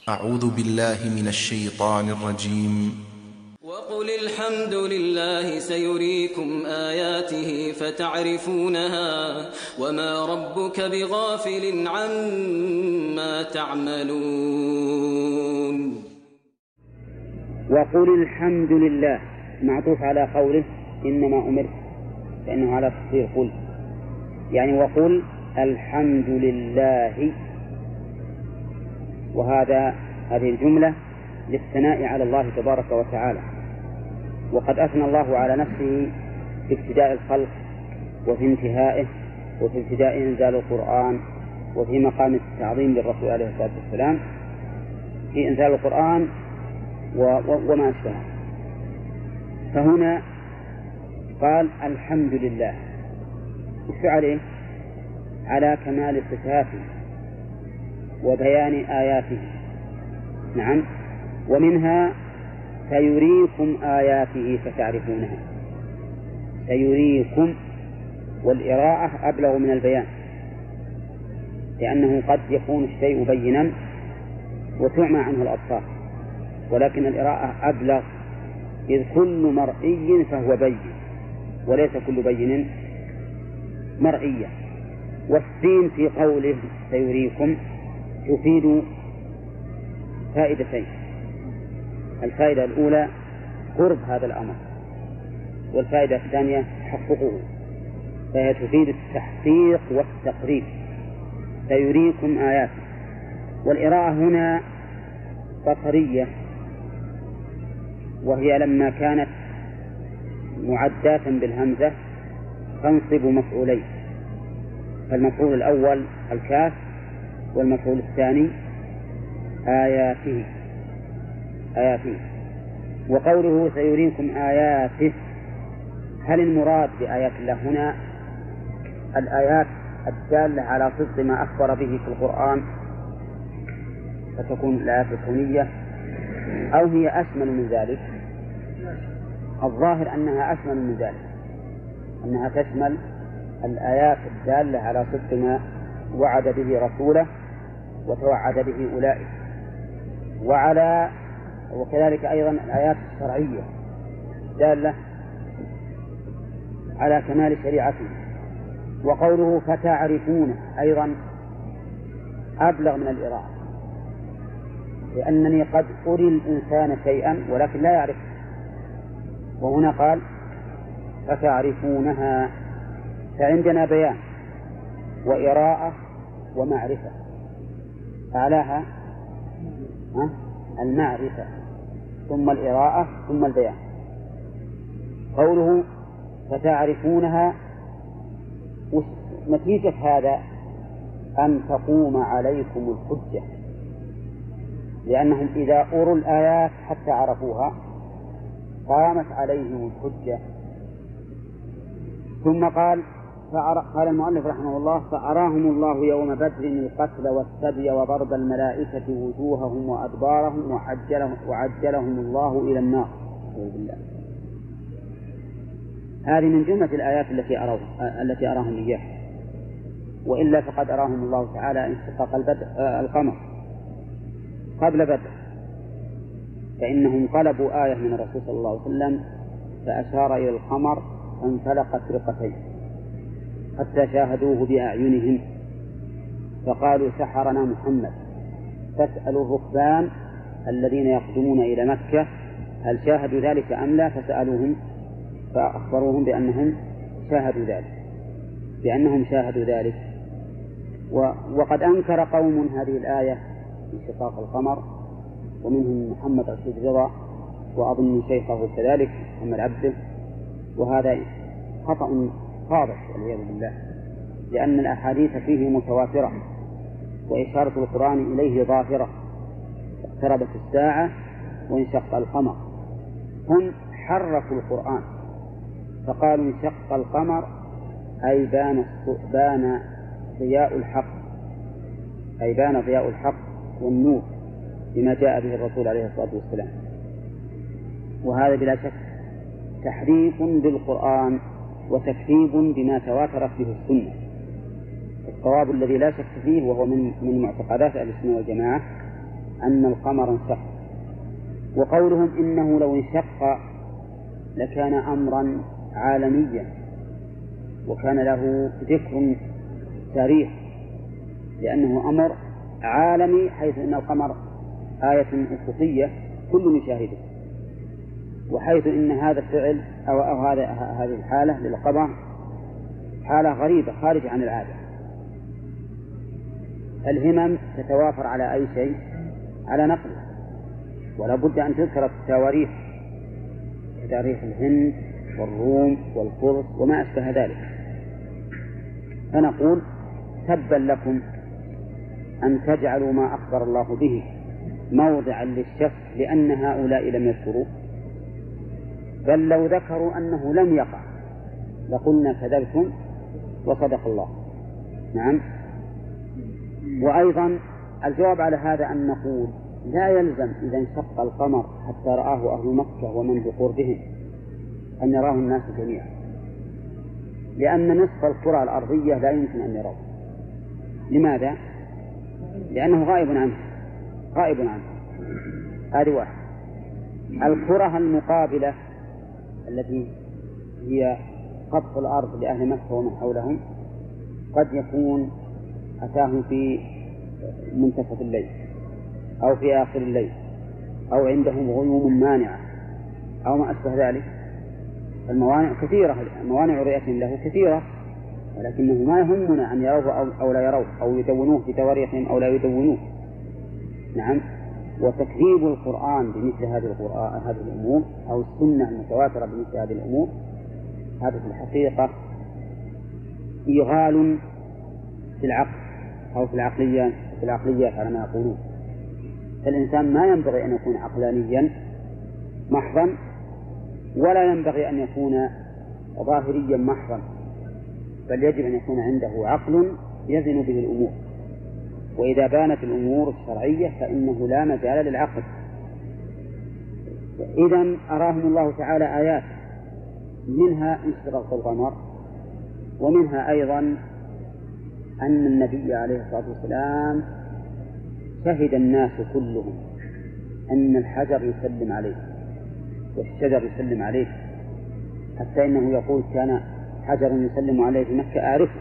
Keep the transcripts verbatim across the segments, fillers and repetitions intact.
أعوذ بالله من الشيطان الرجيم. وقل الحمد لله سيريكم آياته فتعرفونها وما ربك بغافل عما تعملون. وقل الحمد لله معطوف على قوله إنما أمرت، فإنه على تصدير قل، يعني وقل الحمد لله. وهذا هذه الجملة للثناء على الله تبارك وتعالى، وقد أثنى الله على نفسه في ابتداء الخلق وفي انتهائه وفي ابتداء إنزال القرآن وفي مقام التعظيم للرسول عليه الصلاة والسلام في إنزال القرآن وما أشبهه. فهنا قال الحمد لله، وش عليه؟ على كمال صفاته وبيان آياته. نعم، ومنها سيريكم آياته فتعرفونها. سيريكم، والإراءة أبلغ من البيان، لأنه قد يكون الشيء بينا وتعمى عنه الأبصار، ولكن الإراءة أبلغ، إذ كل مرئي فهو بين وليس كل بين مرئيا. والسين في قوله سيريكم تفيد فائدتين: الفائدة الأولى قرب هذا الأمر، والفائدة الثانية تحققه، فهي تفيد التحقيق والتقريب. سيريكم آيات، والإراءة هنا بصرية، وهي لما كانت معداة بالهمزة تنصب مفعولين، فالمفعول الأول الكاف، والمفعول الثاني آياته آياته. وقوله سيريكم آياته، هل المراد بآيات الله هنا الآيات الدالة على صدق ما أخبر به في القرآن فتكون الآيات الكونية، أو هي أشمل من ذلك؟ الظاهر أنها أشمل من ذلك، أنها تشمل الآيات الدالة على صدق ما وعد به رسوله وتوعد به أولئك، وعلى وكذلك أيضا الآيات الشرعية دالة على كمال شريعته. وقوله فتعرفونه أيضا أبلغ من الإراءة، لأنني قد أري الإنسان شيئا ولكن لا يعرف، وهنا قال فتعرفونها، فعندنا بيان وإراءة ومعرفة، أعلاها المعرفة ثم الإراءة ثم البيان. قوله فتعرفونها، نتيجة هذا أن تقوم عليكم الحجة، لأنهم إذا أروا الآيات حتى عرفوها قامت عليهم الحجة. ثم قال قال المؤلف رحمه الله فأراهم الله يوم بدر القتل والسبي وضرب الملائكة وجوههم وأدبارهم وعجلهم, وعجلهم الله إلى النار. هذه من جملة الآيات التي أراهم التي أراهم إياها، وإلا فقد أراهم الله تعالى انشقاق القمر قبل بدر، فإنهم قلبوا آية من الرسول صلى الله عليه وسلم فأشار إلى القمر فانفلقت فرقتين حتى شاهدوه بأعينهم فقالوا سحرنا محمد. فاسألوا الركبان الذين يقدمون إلى مكة هل شاهدوا ذلك أم لا، فسألوهم فأخبروهم بأنهم شاهدوا ذلك بأنهم شاهدوا ذلك. وقد أنكر قوم هذه الآية في شقاق القمر، ومنهم محمد رشيد رضا، وأظن شيخه كذلك محمد عبده، وهذا خطأ واضح والعياذ بالله، لأن الأحاديث فيه متواترة وإشارة القرآن إليه ظاهرة. اقتربت الساعة وانشق القمر، هم حرفوا القرآن فقالوا انشق القمر أي بان بان ضياء الحق أي بان ضياء الحق والنور بما جاء به الرسول عليه الصلاة والسلام. وهذا بلا شك تحريف للقرآن وتكذيب بما تواترت به السنة. الصواب الذي لا شك فيه وهو من من معتقدات أهل السنة والجماعة أن القمر انشق. وقولهم إنه لو انشق لكان أمرا عالميا وكان له ذكر تاريخ، لأنه أمر عالمي، حيث أن القمر آية أفقية كل يشاهده، وحيث أن هذا الفعل أو, أو هذا هذه الحالة للقمر حالة غريبة خارجة عن العادة. الهمم تتوافر على أي شيء على نقله، ولا بد أن تذكر التواريخ كتاريخ الهند والروم والفرس وما أشبه ذلك. فنقول تبا لكم أن تجعلوا ما أخبر الله به موضعا للشك لأن هؤلاء لم يذكروا، بل لو ذكروا أنه لم يقع لقلنا كذبتم وصدق الله. نعم. وأيضا الجواب على هذا أن نقول لا يلزم إذا انشق القمر حتى رآه أهل مكة ومن بقربهم أن يراه الناس جميعا، لأن نصف الكرة الأرضية لا يمكن أن يروه. لماذا؟ لأنه غائب عنه غائب عنه هذه واحد. الكرة المقابلة التي هي قطف الأرض لأهل مكة ومن حولهم قد يكون أتاهم في منتصف الليل أو في آخر الليل أو عندهم غيوم مانعة أو ما أشبه ذلك. الموانع كثيرة، موانع رؤية له كثيرة، ولكنه ما يهمنا أن يروه أو, أو لا يروه أو يدونوه في تواريخهم أو لا يدونوه. نعم. وتكذيب القرآن بمثل هذه القرآن هذه الأمور أو السنة المتواترة بمثل هذه الأمور هذا في الحقيقة إيغال في العقل أو في العقليات في العقليات على ما يقولون. فالإنسان ما ينبغي أن يكون عقلانيا محضا ولا ينبغي أن يكون ظاهريا محضا، بل يجب أن يكون عنده عقل يزن به الأمور. وإذا بانت الأمور الشرعية فإنه لا مجال للعقل. إذن أراهم الله تعالى آيات منها انشقاق القمر، ومنها أيضا أن النبي عليه الصلاة والسلام شهد الناس كلهم أن الحجر يسلم عليه والشجر يسلم عليه، حتى إنه يقول كان حجر يسلم عليه في مكة أعرفه.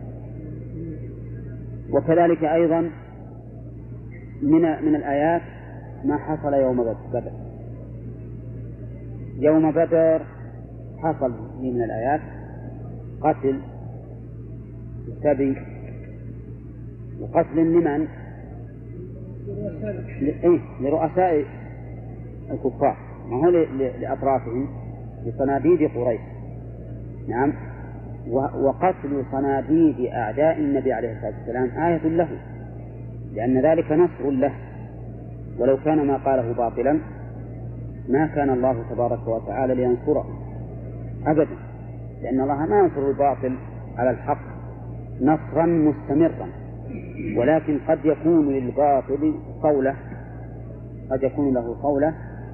وكذلك أيضا من من الآيات ما حصل يوم بدر. يوم بدر حصل من الآيات قتل السبي وقتل لمن؟ لرؤساء الكفار، ما هو لأطرافهم لصناديد قريش. نعم. وقتل صناديد أعداء النبي عليه الصلاة والسلام آية له، لأن ذلك نصر له، ولو كان ما قاله باطلا ما كان الله تبارك وتعالى لينصره أبدا، لأن الله ما ينصر الباطل على الحق نصرا مستمرا، ولكن قد يكون للباطل قولة قد يكون له قولة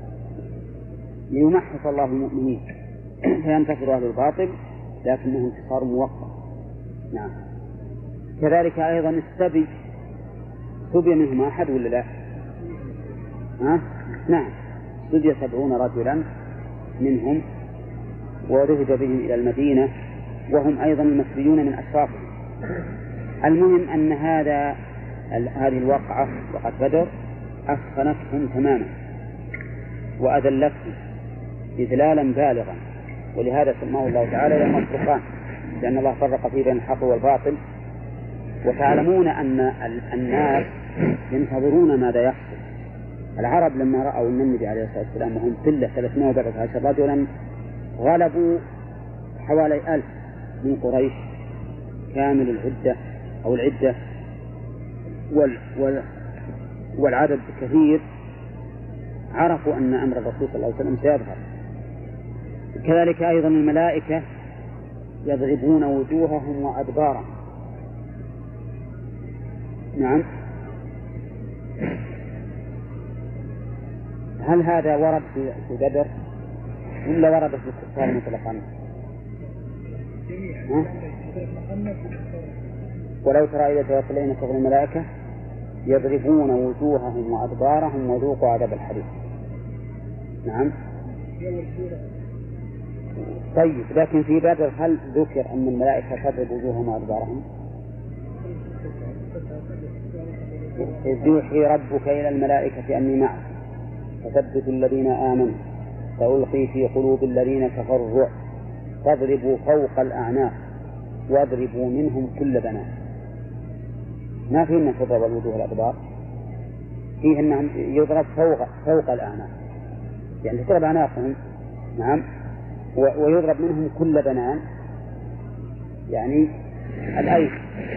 ليمحص الله المؤمنين فينتصر أهل الباطل، لكنه انتصار موقت. نعم. كذلك أيضا السبي، سبي منهم أحد ولا لا؟ ها؟ نعم، سبي سبعون رجلا منهم وذهب بهم إلى المدينة وهم أيضا المسبيون من أشرافهم. المهم أن هذا هذه الواقعة وقد بدر أسخنتهم تماما وأذلتهم إذلالا بالغا، ولهذا سماه الله تعالى يوم الفرقان، لأن الله فرق فيه بين الحق والباطل. وتعلمون أن الناس ينتظرون ماذا يحصل. العرب لما رأوا النبي عليه الصلاة والسلام وهم ثلة ثلاثمائة وثلاثة عشر رجلا غلبوا حوالي ألف من قريش كامل العدة أو العدة وال وال والعدد كثير، عرفوا أن أمر الرسول صلى الله عليه وسلم سيظهر. كذلك أيضا الملائكة يضربون وجوههم وأدبارهم. نعم. هل هذا ورد في بدر ولا ورد في الكفار مطلقا؟ ولو ترى إذا توفى الذين كفروا الملائكة يضربون وجوههم وأدبارهم وذوقوا عذاب الحريق. نعم. طيب، لكن في بدر هل ذكر أن الملائكة تضرب وجوههم وأدبارهم؟ إذ يوحي ربك إلى الملائكة أني معكم فثبتوا الذين آمنوا سألقي في قلوب الذين كفروا الرعب فاضربوا فوق الأعناق واضربوا منهم كل بنان. ما فيه أن تضرب الوجوه والأدبار، فيه أنهم يضرب فوق فوق الأعناق، يعني تضرب أعناقهم. نعم. ويضرب منهم كل بنان، يعني الأيدي.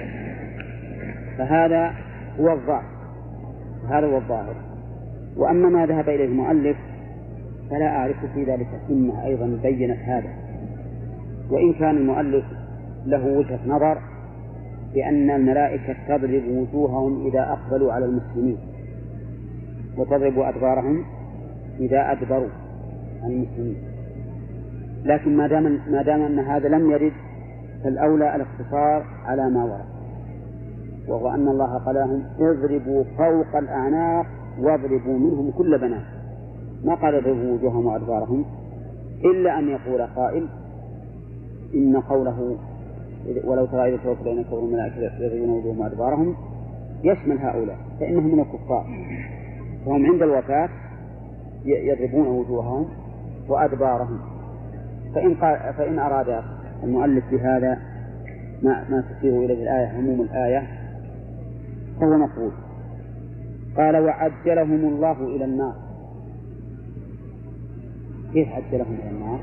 فهذا هو الظاهر، هذا هو الظاهر. وأما ما ذهب إليه المؤلف فلا أعرف في ذلك سنة أيضا بينت هذا، وإن كان المؤلف له وجهة نظر بأن الملائكة تضرب وجوههم إذا أقبلوا على المسلمين وتضرب أدبارهم إذا أدبروا عن المسلمين، لكن ما دام ما دام أن هذا لم يرد فالأولى الاقتصار على ما ورد، وهو أن الله قال لهم اضربوا فوق الأعناق واضربوا منهم كل بنان، ما قال اضربوا وجوههم وأدبارهم، إلا أن يقول قائل إن قوله ولو ترى إذ توفي الذين كفروا الملائكة يضربون وجوههم وأدبارهم يشمل هؤلاء، فإنهم من الكفار، فهم عند الوفاة يضربون وجوههم وأدبارهم. فإن, فإن أراد المؤلف بهذا ما, ما تشير إليه الآية عموم الآية فهو مقبول. قال وعجلهم الله إلى النار. كيف عجلهم إلى النار؟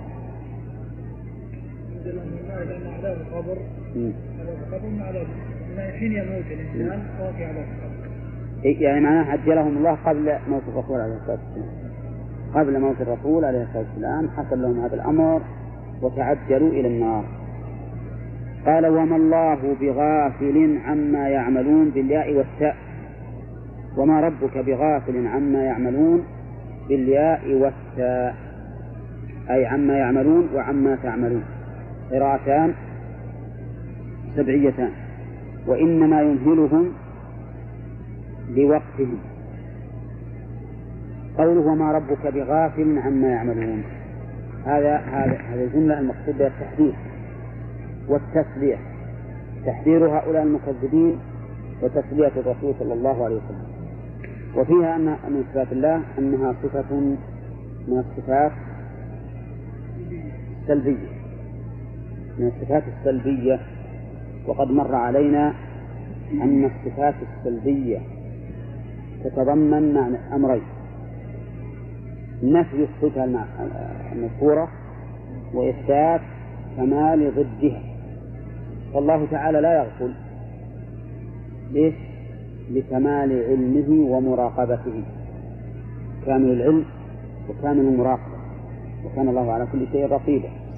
عجلهم إلى النار لأن عذاب القبر عذاب القبر من عذاب من حين يموت الإنسان واقع عذاب القبر، يعني معناه عجلهم الله قبل موت الرسول عليه الصلاة والسلام، قبل موت الرسول عليه الصلاة والسلام حصل لهم هذا الأمر وتعجلوا إلى النار. قال وما الله بغافل عما يعملون بالياء والتاء، وما ربك بغافل عما يعملون بالياء والتاء، أي عما يعملون وعما تعملون، قراءتان سبعيتان، وإنما يمهلهم لوقتهم. قوله وما ربك بغافل عما يعملون، هذا هذا هذه الجملة المقصود بها التحذير والتسلية، تحذير هؤلاء المكذبين وتسلية الرسول صلى الله عليه وسلم. وفيها أن من صفات الله أنها صفة من الصفات السلبية، من الصفات السلبية، وقد مر علينا أن الصفات السلبية تتضمن معنى أمرين: نفي الصفة المذكورة وإثبات كمال ضدها. فالله تعالى لا يغفل، ليش؟ لكمال علمه ومراقبته، كامل العلم وكامل المراقبة، وكان الله على كل شيء رقيبا.